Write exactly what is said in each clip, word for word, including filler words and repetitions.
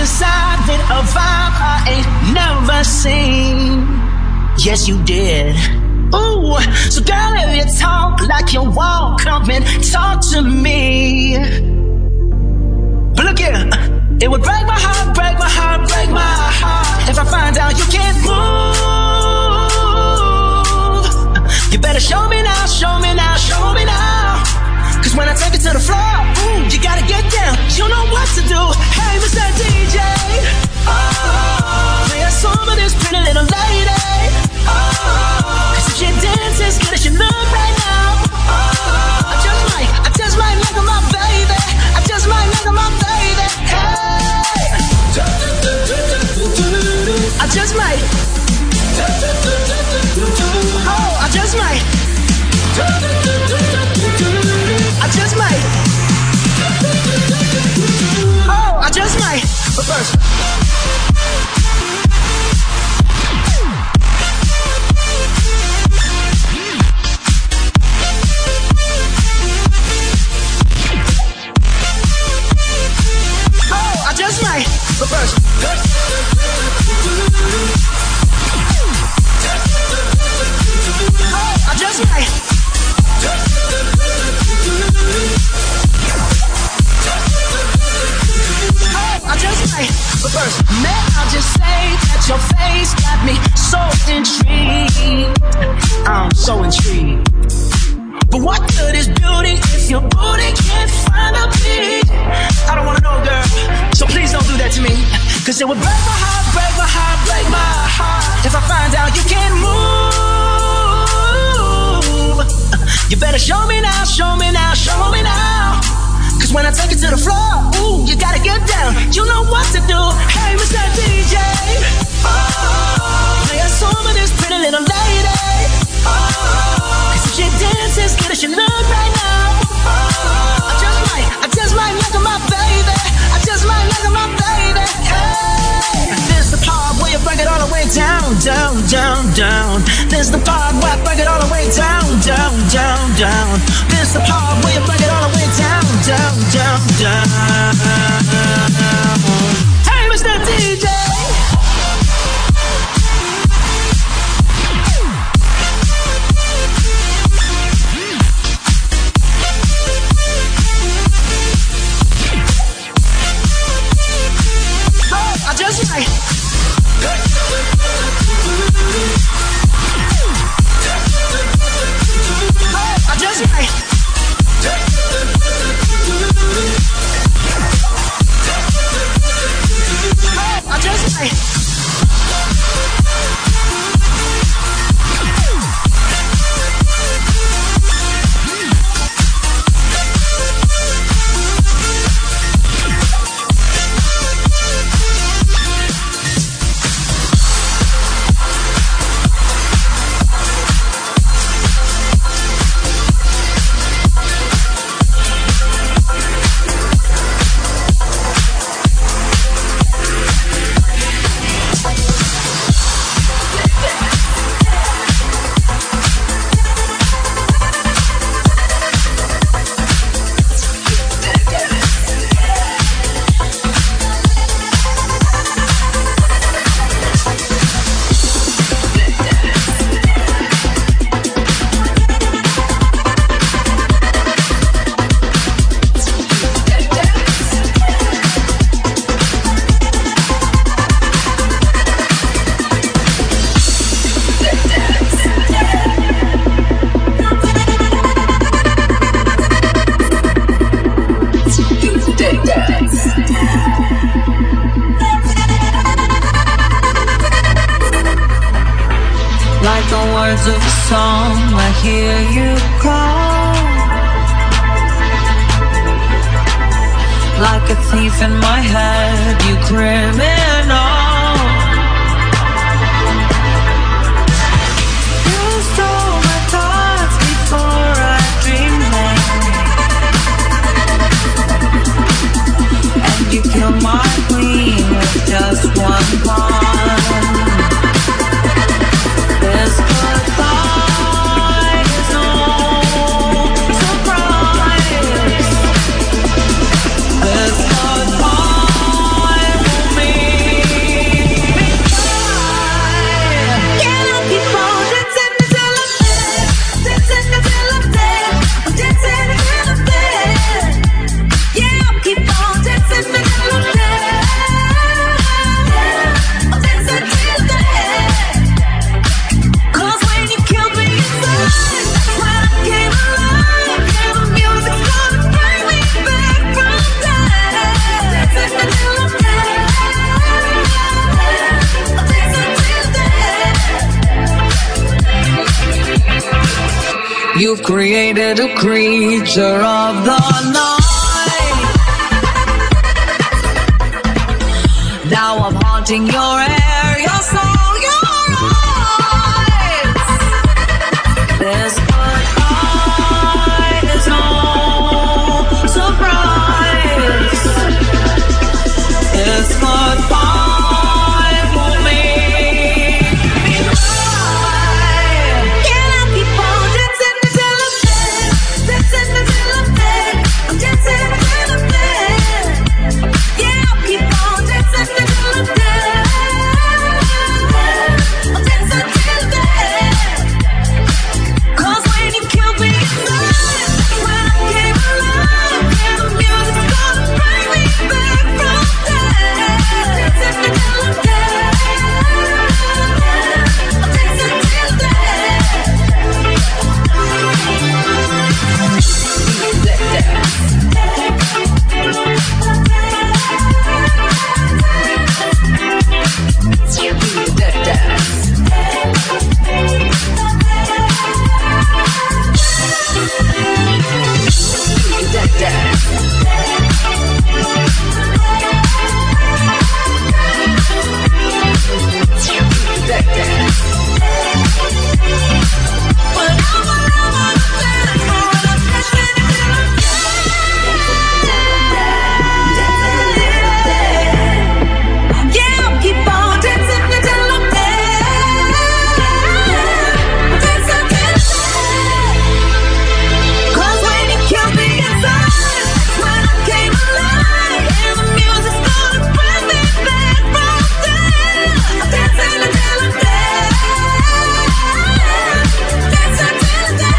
decided a vibe I ain't never seen. Yes, you did. Ooh, so girl, if you talk like you walk, come and talk to me. But look here, it would break my heart, break my heart, break my heart if I find out you can't move. You better show me now, show me now, show me now. Cause when I take it to the floor, ooh, you gotta get down. You know what to do. Hey, Mister D J, oh, play a song for this pretty little lady. Oh, cause if she dances, good as she look right now. Oh, I just might, I just might look at my baby. I just might look at my baby. Hey, I just might. Oh, I just might. I just might. Oh, I just might. But first. Oh, I just might. But first. Oh, I just might. I just might, but first, may I just say that your face got me so intrigued. I'm so intrigued. But what good is beauty if your booty can't find a beat? I don't wanna know, girl, so please don't do that to me. Cause it would break my heart, break my heart, break my heart if I find out you can't move. You better show me now, show me now, show me now. Cause when I take it to the floor, ooh, you gotta get down. You know what to do. Hey, Mister D J, oh, play a song for this pretty little lady. Oh, cause if she dances, good as she look right now. Oh, I just might, I just might look at my baby. I just might look at my baby. Hey, this the part where you break it all the way down, down, down, down. This the part where I break it all the way down, down, down, down. This the part where you break it all the way down, down, down, down. Hey, Mister D J. Oh, I just might. Oh, I just might. I just might. Like the words of a song, I hear you call. Like a thief in my head, you criminal. You stole my thoughts before I dreamed them, and you killed my queen with just one pawn. This goodbye is no surprise. This goodbye will You've created a creature of the night. Now I'm haunting your air, your soul, your eyes. This good eye is no surprise. This good eye will make me cry. Can I keep on dancing until I'm dead? Dancing until I'm dead. I'm dancing until I'm dead. Yeah, I'll keep on dancing until I'm dead. I'll dance until I'm dead. 'Cause when you killed me inside, when I came alive, yeah, the music's gonna bring me back from dead. Dancing until I'm dead. I'll dance until I'm dead. Yeah, I'll keep on dancing until I'm dead. Dance until I'm dead. 'Cause when you killed me inside, when I came alive, and the music's gonna bring me back from dead. I'm dancing until I'm dead. Dance until I'm dead.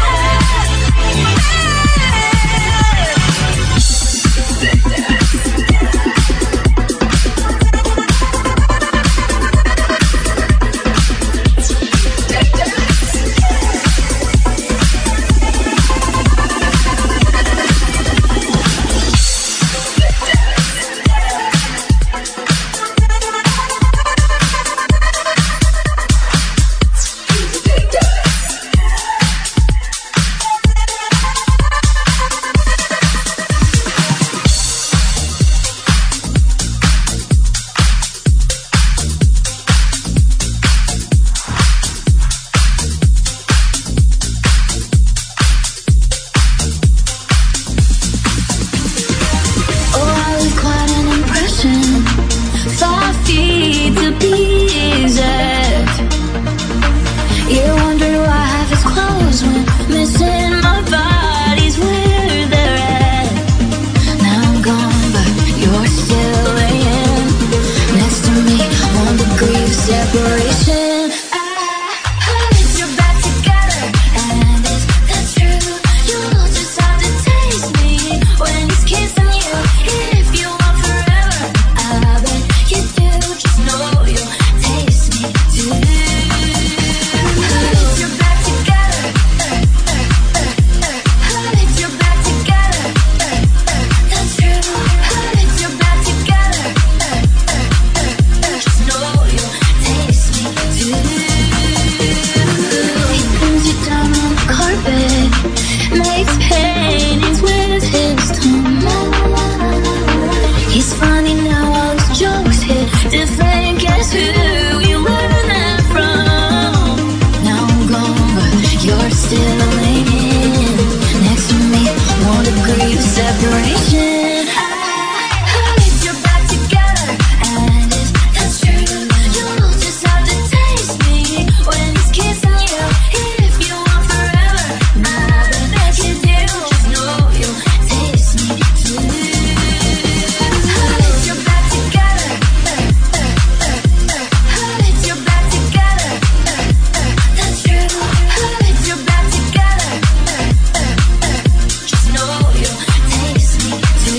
Oh, I leave quite an impression. Five feet to be exact. You wonder why half is closed when missing my body's where they're at. Now I'm gone, but you're still laying next to me. One degree of separation. I put your back together, and if that's true, you'll just have to taste me when he's kissing you. If you want forever, I bet you do. Just know you'll taste me too. Put your back together, put your back together. That's true. Put your back together. Just know you'll taste me too. He pins you down on the carpet, makes paintings with his tongue. He's funny now, all his jokes hit different. Guess who you learn that from? Now I'm gone, but you're still laying next to me. One degree of separation. I put your back together, and if that's true, you'll just have to taste me when he's kissing you. If you want forever, I bet you do. Just know you'll taste me too. Put your back together, put your back together. That's true. Put your back together. Just know you'll taste me too.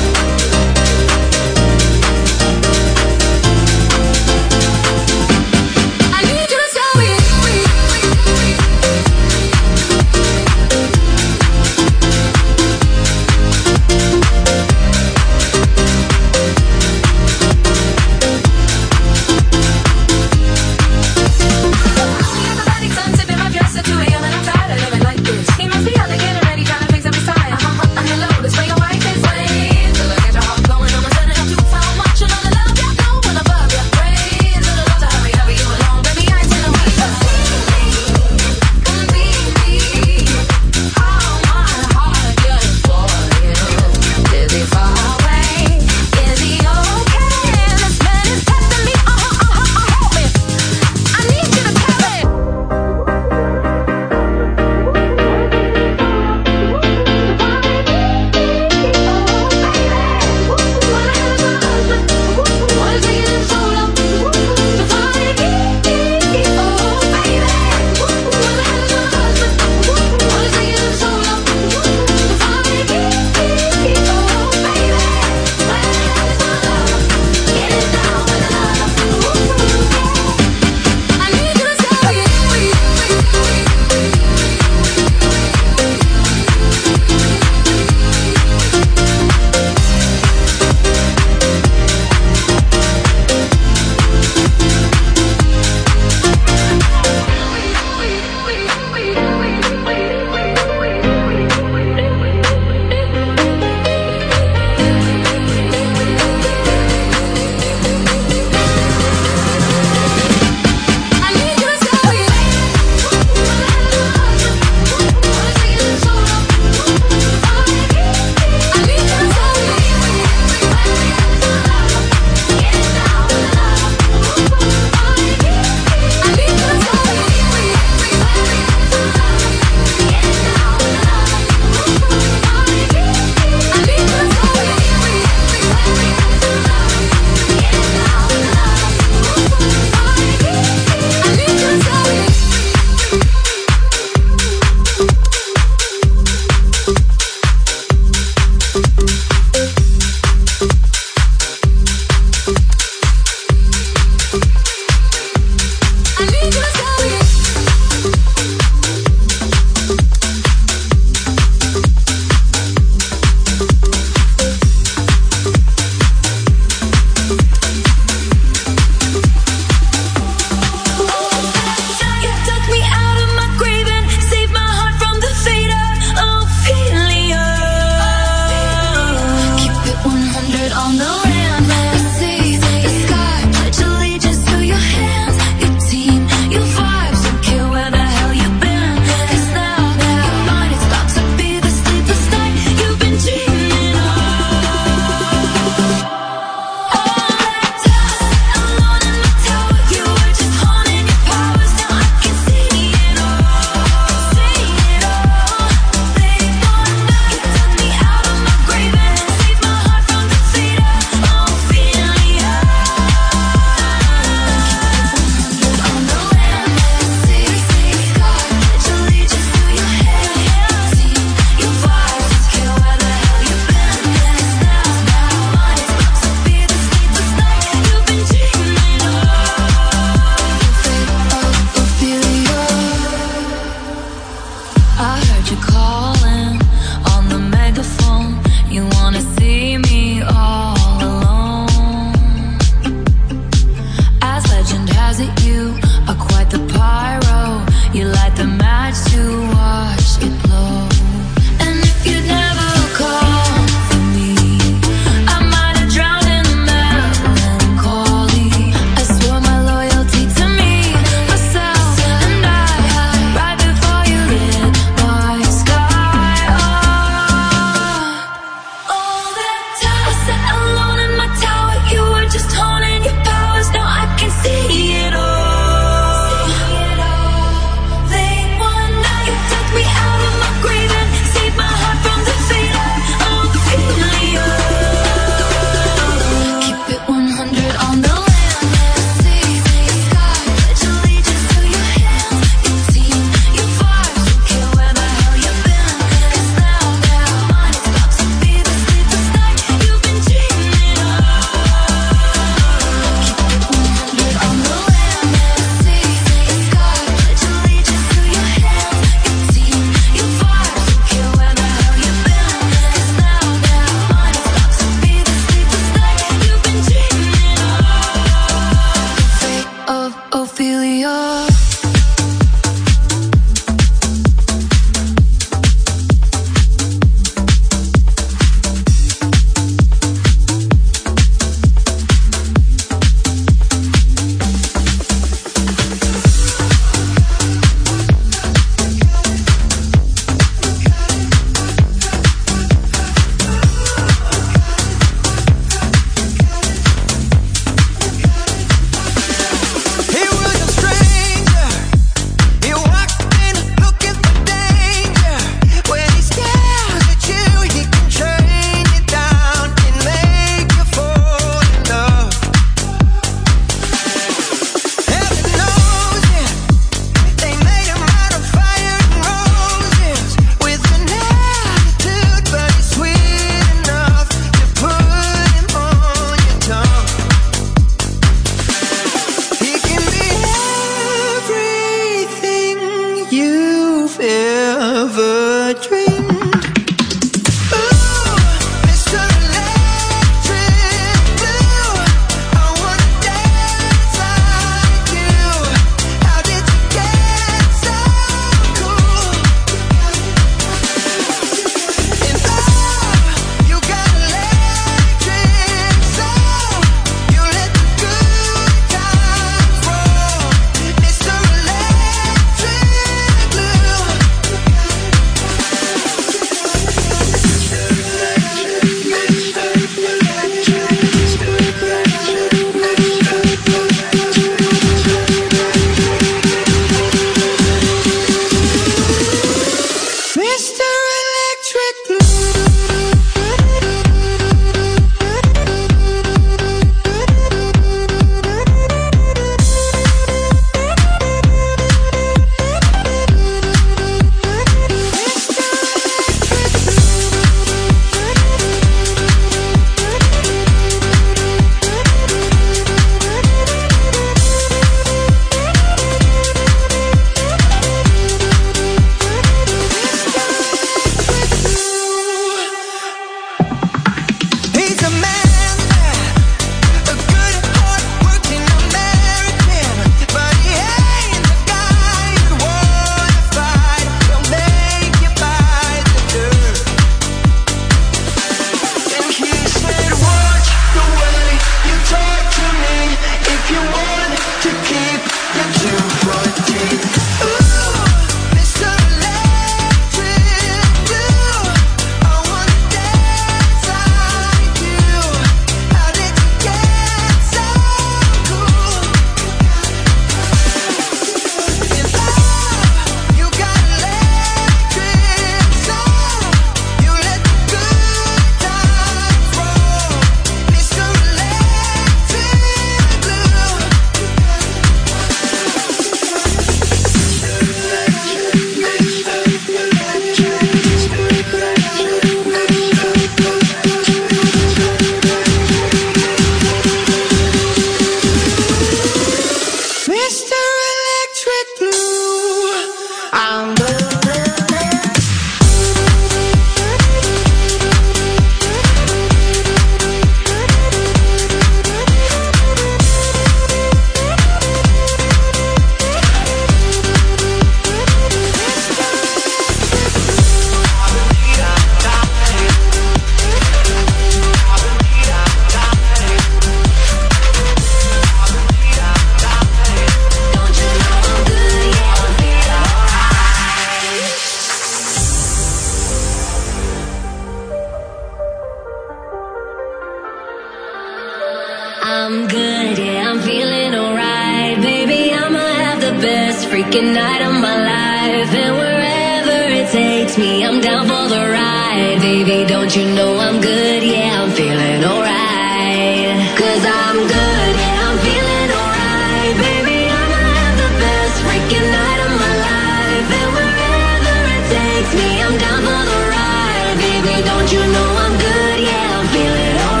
freaking night of my life. And wherever it takes me, I'm down for the ride. Baby, don't you know I'm good? Yeah, I'm feeling alright. Cause I'm good, yeah, I'm feeling alright. Baby, I'ma have the best freaking night of my life. And wherever it takes me, I'm down for the ride. Baby, don't you know I'm good? Yeah, I'm feeling alright.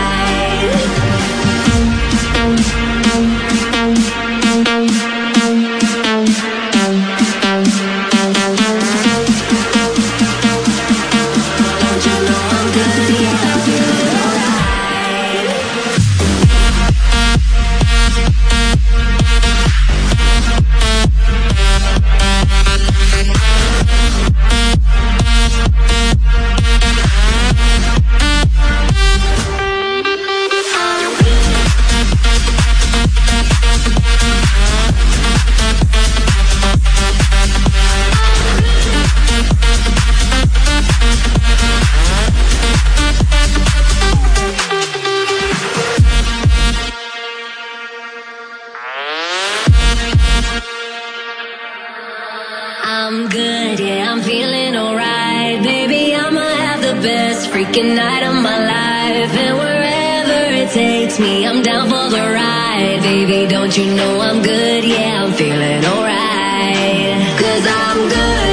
I'm good, yeah, I'm feeling alright. Baby, I'ma have the best freaking night of my life. And wherever it takes me, I'm down for the ride. Baby, don't you know I'm good? Yeah, I'm feeling alright. Cause I'm good.